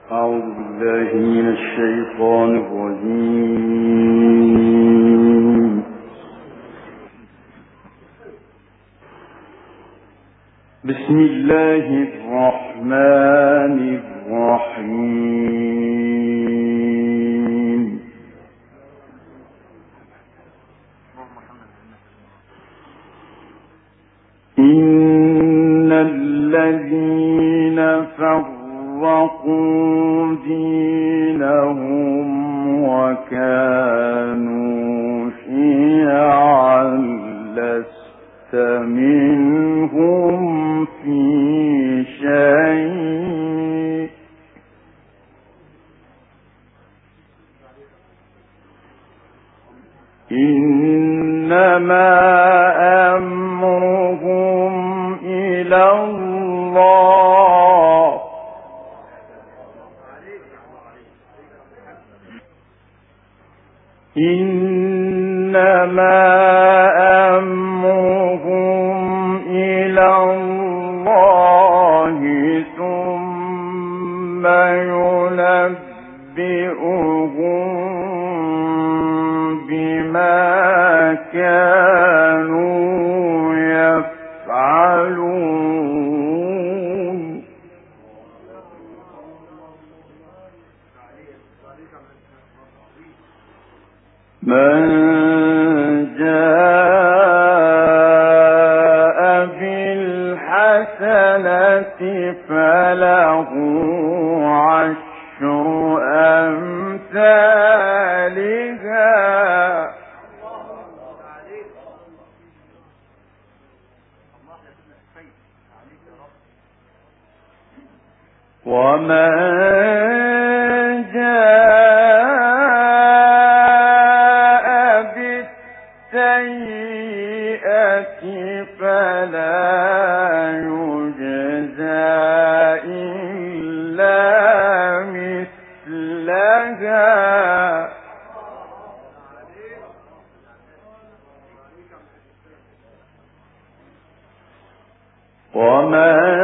أعوذ بالله من الشيطان الرجيم. بسم الله الرحمن الرحيم. إن الذين فرقوا دينهم وكانوا شيعا لست منهم في شيء إنما أمرهم إلى الله إنما أمرهم إلى الله ثم ينبئهم بما كانوا يفعلون. من جاء بالحسنة فله عشر أمثالها ومن جاء بالسيئة فلا يجزى إلا مثلها ومن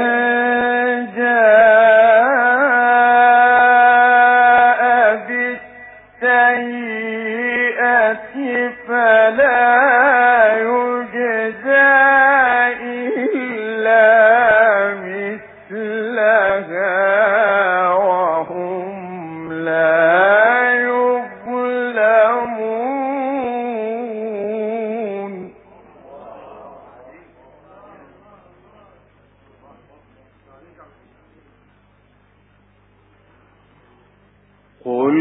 فلا يجزى إلا مثلها وهم لا يظلمون. قل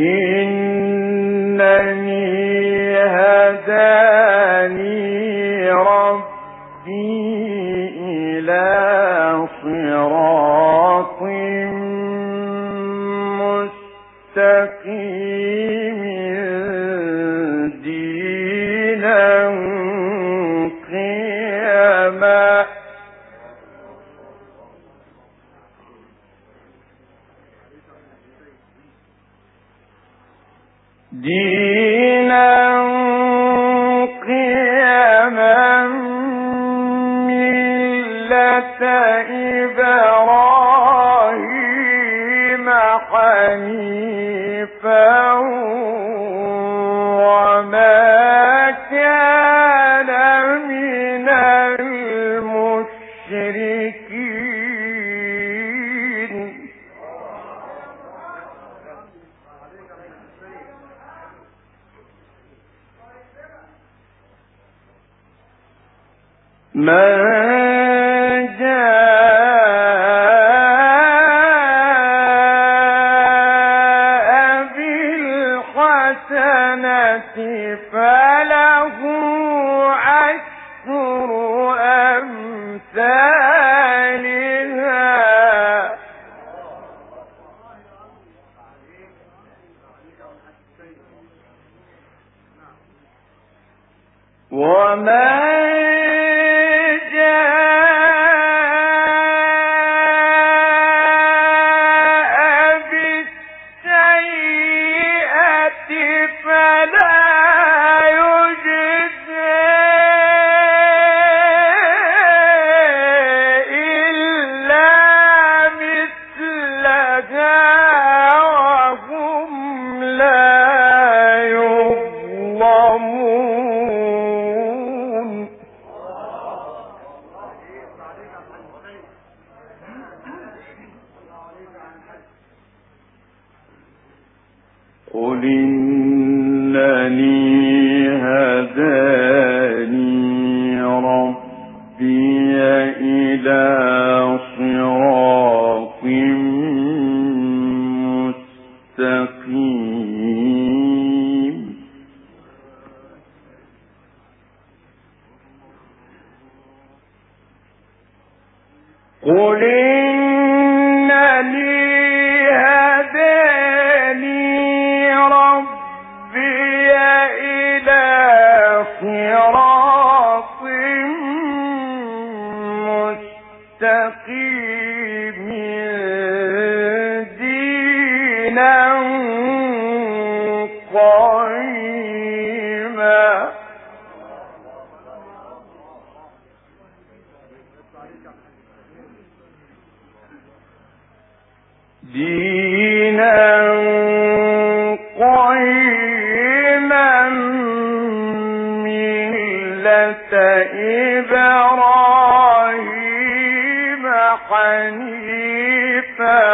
إنني هداني ربي إلى صراط مستقيم دينا قيما ملة إبراهيم حنيفا وما كان من المشركين. من جاء بالحسنة فله عشر أمثالها ومن جاء قل إنني هداني ربي إلى صراط مستقيم قل إنني هداني ربي إلى صراط مستقيم دينا قيما ملة إبراهيم حنيفا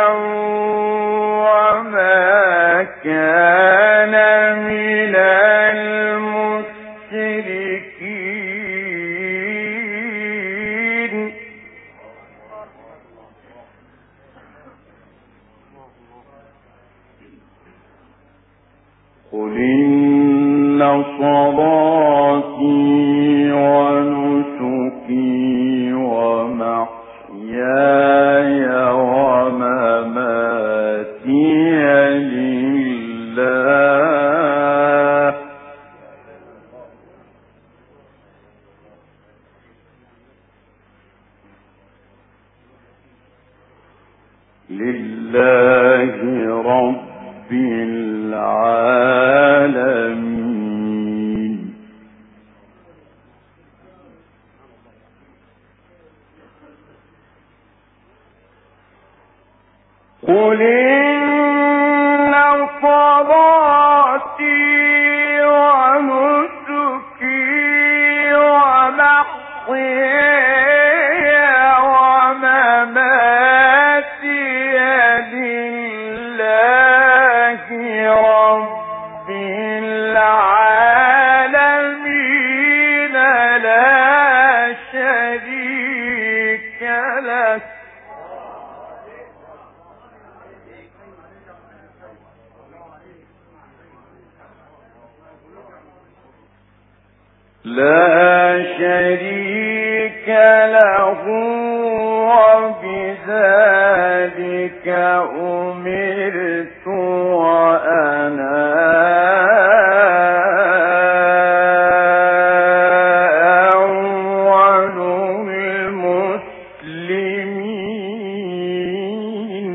وما كان من المشركين قل إن صلاتي ونسكي ومحياي ومماتي لله رب العالمين قل إن صلاتي ونسكي ومحياي ومماتي لله رب العالمين لا شريك له وبذلك أمرت وأنا أول المسلمين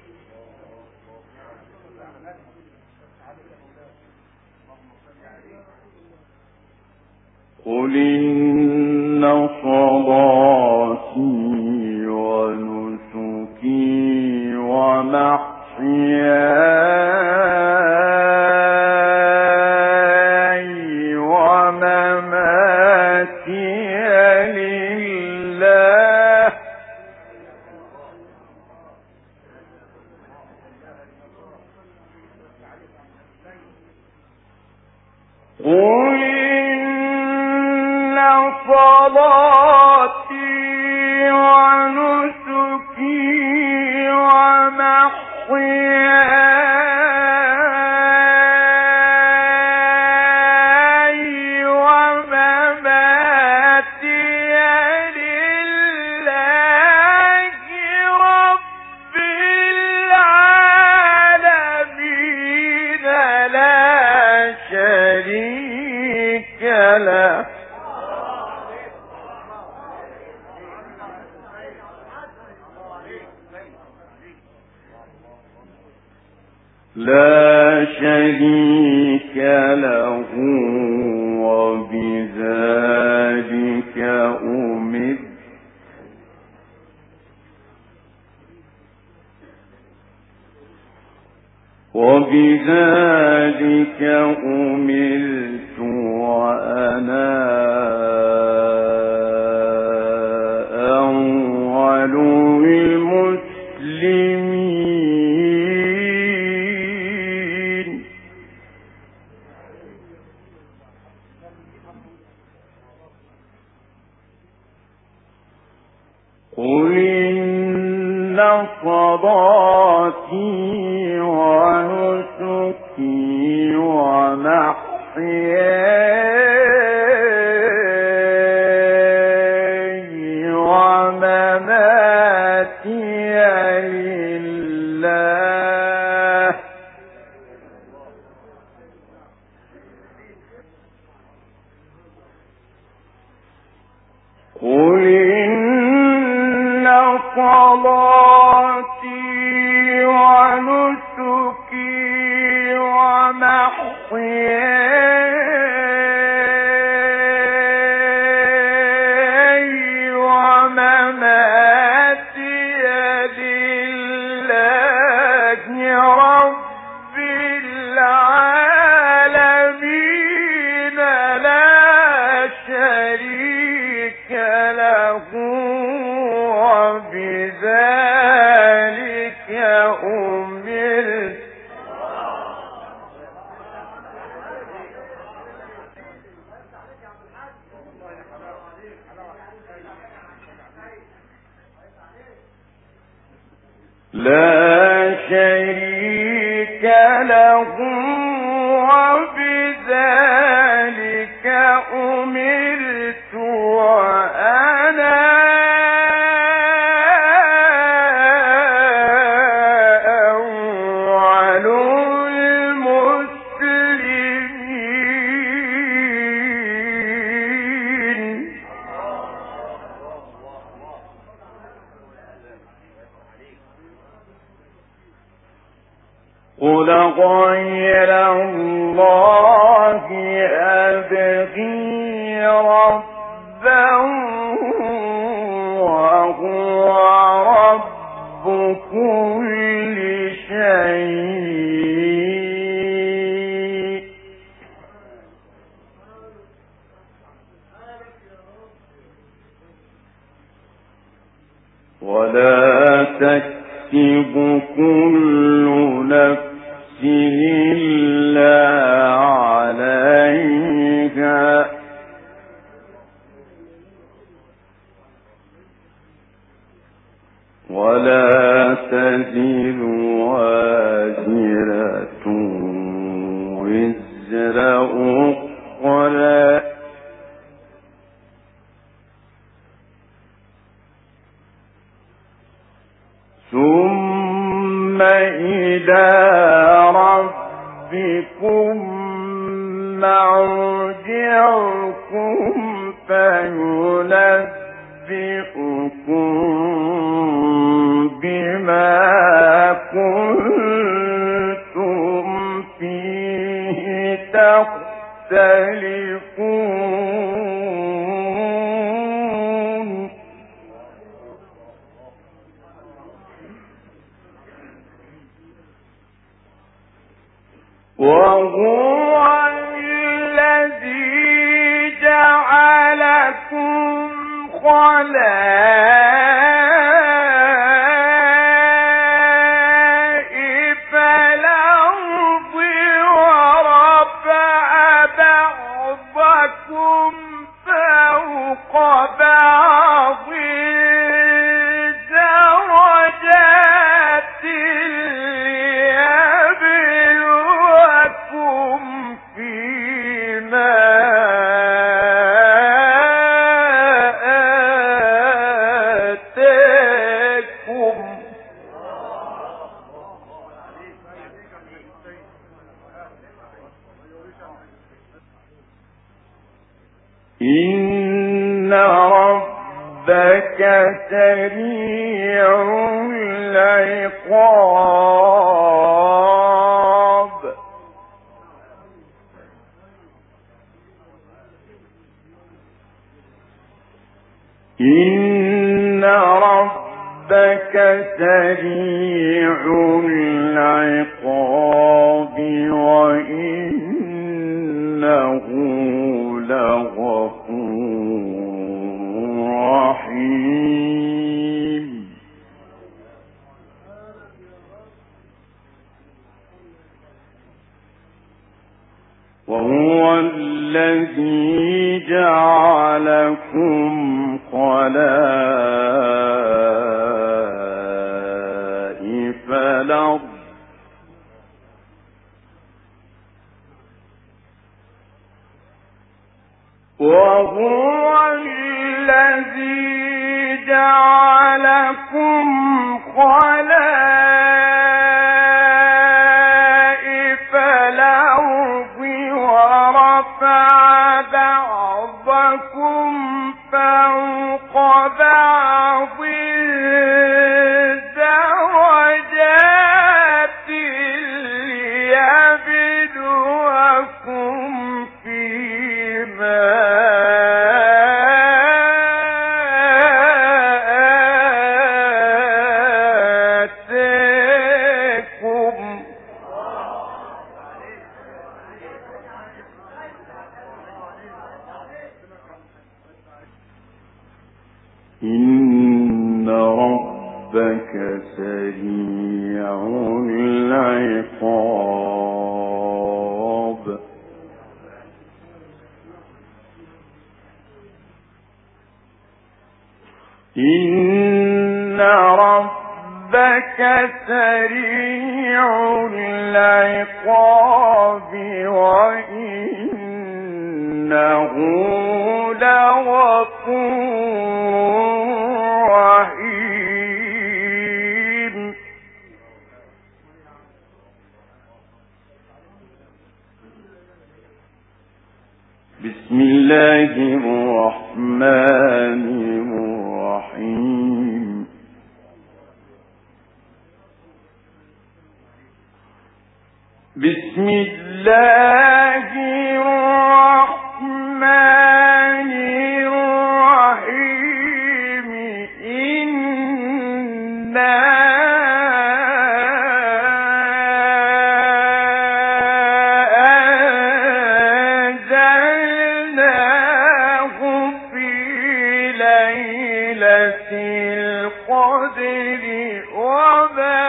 قل إن صلاتي ونسكي ومحياي ومماتي لله قل إن صلاتي ونسكي ومحياي ومماتي لله رب العالمين لا شريك له وبذلك أمرت وأنا أول المسلمين صلاتي ونسكي ومحياي ومماتي لله. قل إن صلاتي ونسكي ومحياي ومماتي لله رب العالمين لا شريك له وبذلك أمرت. لا شريك له وبذلك أمرت وأنا أول المسلمين. قل غير الله أبغي ربا وهو رب كل شيء ولا تكسب كل نفس إلا عليها ولا تزر وازرة وزر أخرى ثم إلى ربكم مرجعكم فينبئكم بما كنتم فيه تختلفون. وهو الذي جعلكم خلائف الأرض ورفع بعضكم فوق بعض درجات ليبلوكم فيما آتاكم. إن ربك سريع العقاب إن ربك سريع العقاب وإنه لغفور رحيم. وهو الذي جعلكم خلائف الأرض وهو الذي جعلكم خلائف الأرض ورفع بعضكم فوق بعض درجات ليبلوكم فيما إن ربك سريع العقاب إن ربك سريع العقاب وإنه لغفور رحيم بسم الله الرحمن الرحيم بسم الله الرحمن الرحيم إنا أنزلناه في ليلة القدر وما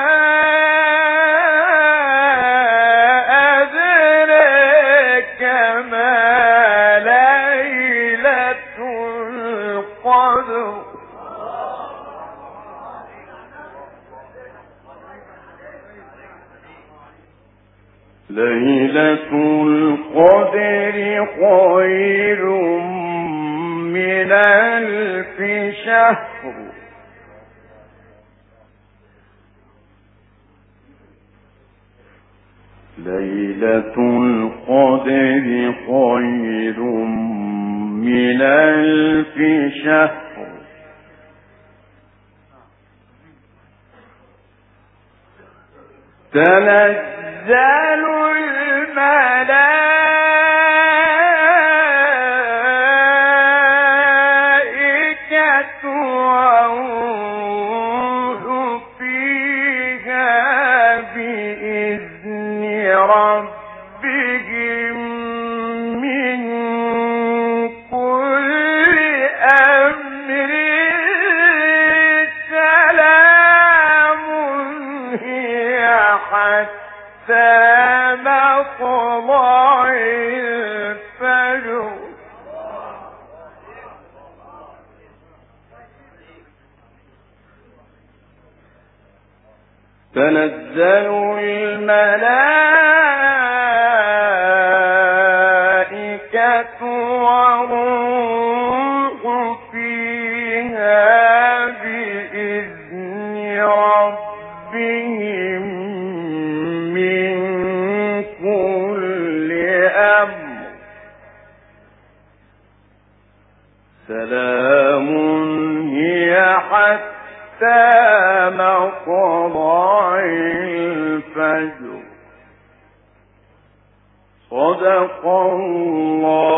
أدراك ما ليلة القدر ليلة القدر خير من 1000 شهر ليلة القدر خير من 1000 شهر تنزل الملائكة والروح فيها بإذن ربهم من كل أمر سلام هي حتى مطلع الفجر تنزل الملائكة والروح فيها بإذن ربهم من كل أمر سلام هي حتى مطلع الفجر صدق الله